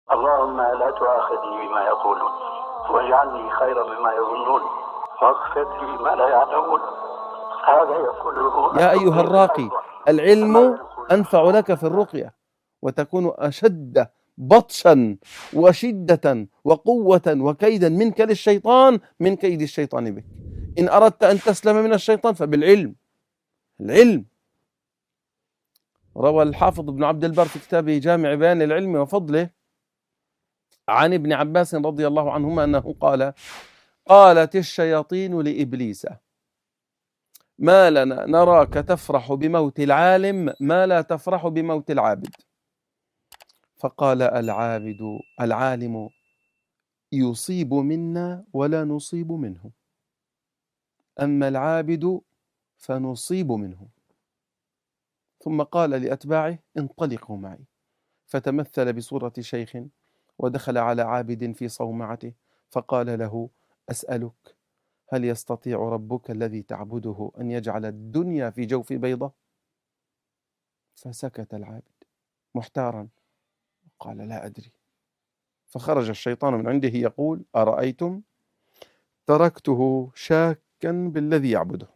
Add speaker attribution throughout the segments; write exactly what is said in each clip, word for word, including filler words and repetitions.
Speaker 1: اللهم لا تؤاخذني بما يقولون واجعلني خيرا مما يظنون واغفر لي ما لا يعلمون. هذا يقوله
Speaker 2: يا أيها الراقي، العلم أنفع لك في الرقية، وتكون أشد بطشا وشدة وقوة وكيدا منك للشيطان من كيد الشيطان بك. إن أردت أن تسلم من الشيطان فبالعلم. العلم. روى الحافظ ابن عبد البر في كتابه جامع بيان العلم وفضله عن ابن عباس رضي الله عنهما أنه قال: قالت الشياطين لإبليس: ما لنا نراك تفرح بموت العالم ما لا تفرح بموت العابد. فقال العابد العالم يصيب منا ولا نصيب منه، أما العابد فنصيب منه. ثم قال لأتباعه: انطلقوا معي. فتمثل بصورة شيخ ودخل على عابد في صومعته فقال له: أسألك، هل يستطيع ربك الذي تعبده أن يجعل الدنيا في جوف بيضة؟ فسكت العابد محتارا قال: لا أدري. فخرج الشيطان من عنده يقول: أرأيتم تركته شاكا بالذي يعبده.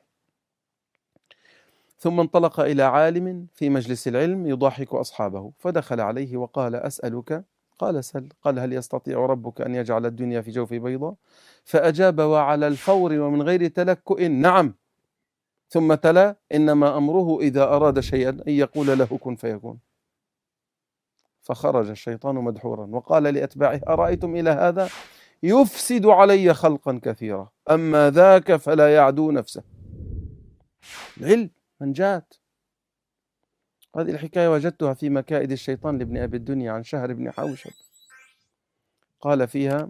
Speaker 2: ثم انطلق إلى عالم في مجلس العلم يضاحك أصحابه، فدخل عليه وقال: أسألك. قال: سل. قال: هل يستطيع ربك أن يجعل الدنيا في جوف بيضة؟ فأجاب وعلى الفور ومن غير تلكؤ: نعم. ثم تلا: إنما أمره إذا أراد شيئا أن يقول له كن فيكون. فخرج الشيطان مدحورا وقال لأتباعه: أرأيتم إلى هذا يفسد علي خلقا كثيرا، أما ذاك فلا يعدو نفسه. العلم منجات. هذه الحكاية وجدتها في مكائد الشيطان لابن أبي الدنيا عن شهر بن حوشب. قال فيها: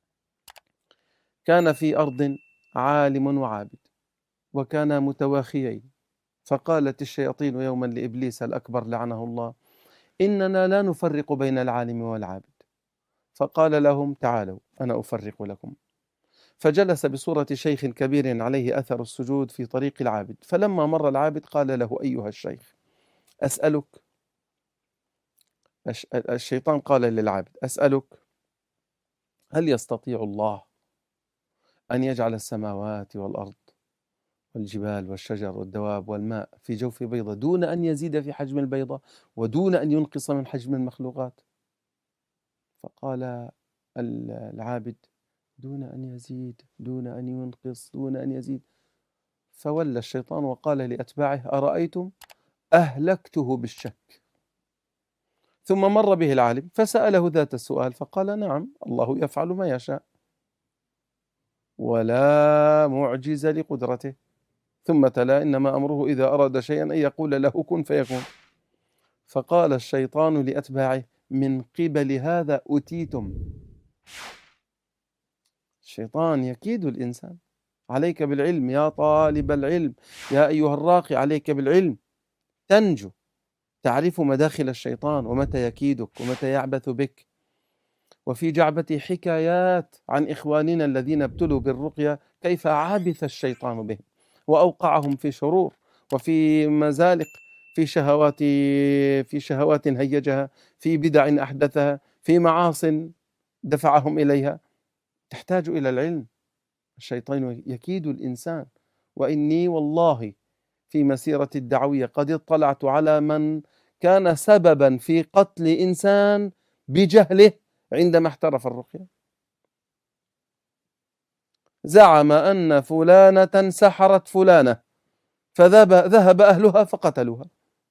Speaker 2: كان في أرض عالم وعابد وكانا متواخيين، فقالت الشياطين يوما لإبليس الأكبر لعنه الله: إننا لا نفرق بين العالم والعابد. فقال لهم: تعالوا أنا أفرق لكم. فجلس بصورة شيخ كبير عليه أثر السجود في طريق العابد، فلما مر العابد قال له: أيها الشيخ أسألك. الشيطان قال للعابد: أسألك، هل يستطيع الله أن يجعل السماوات والأرض والجبال والشجر والدواب والماء في جوف بيضة دون أن يزيد في حجم البيضة ودون أن ينقص من حجم المخلوقات؟ فقال العابد: دون أن يزيد، دون أن ينقص، دون أن يزيد. فولى الشيطان وقال لأتباعه: أرأيتم أهلكته بالشك. ثم مر به العالم فسأله ذات السؤال فقال: نعم، الله يفعل ما يشاء ولا معجز لقدرته. ثم تلا: إنما أمره إذا أراد شيئا أن يقول له كن فيكون. فقال الشيطان لأتباعه: من قبل هذا أتيتم. الشيطان يكيد الإنسان. عليك بالعلم يا طالب العلم، يا أيها الراقي، عليك بالعلم تنجو. تعرف مداخل الشيطان ومتى يكيدك ومتى يعبث بك. وفي جعبة حكايات عن إخواننا الذين ابتلوا بالرقية كيف عبث الشيطان بهم وأوقعهم في شرور وفي مزالق، في شهوات في شهوات هيجها، في بدع أحدثها، في معاص دفعهم إليها. تحتاج إلى العلم. الشيطان يكيد الإنسان. وإني والله في مسيرة الدعوية قد اطلعت على من كان سببا في قتل إنسان بجهله عندما احترف الرقية. زعم أن فلانة سحرت فلانة فذهب أهلها فقتلوها،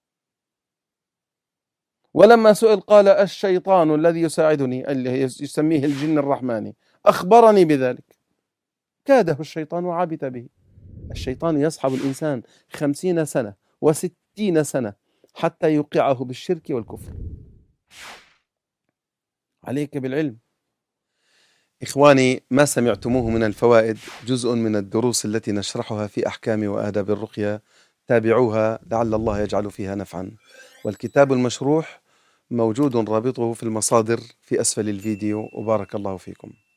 Speaker 2: ولما سئل قال: الشيطان الذي يساعدني، اللي يسميه الجن الرحماني، أخبرني بذلك. كاده الشيطان وعبث به. الشيطان يصحب الإنسان خمسين سنة وستين سنة حتى يوقعه بالشرك والكفر. عليك بالعلم. إخواني، ما سمعتموه من الفوائد جزء من الدروس التي نشرحها في أحكام وآداب الرقية، تابعوها لعل الله يجعل فيها نفعا. والكتاب المشروح موجود رابطه في المصادر في أسفل الفيديو، وبارك الله فيكم.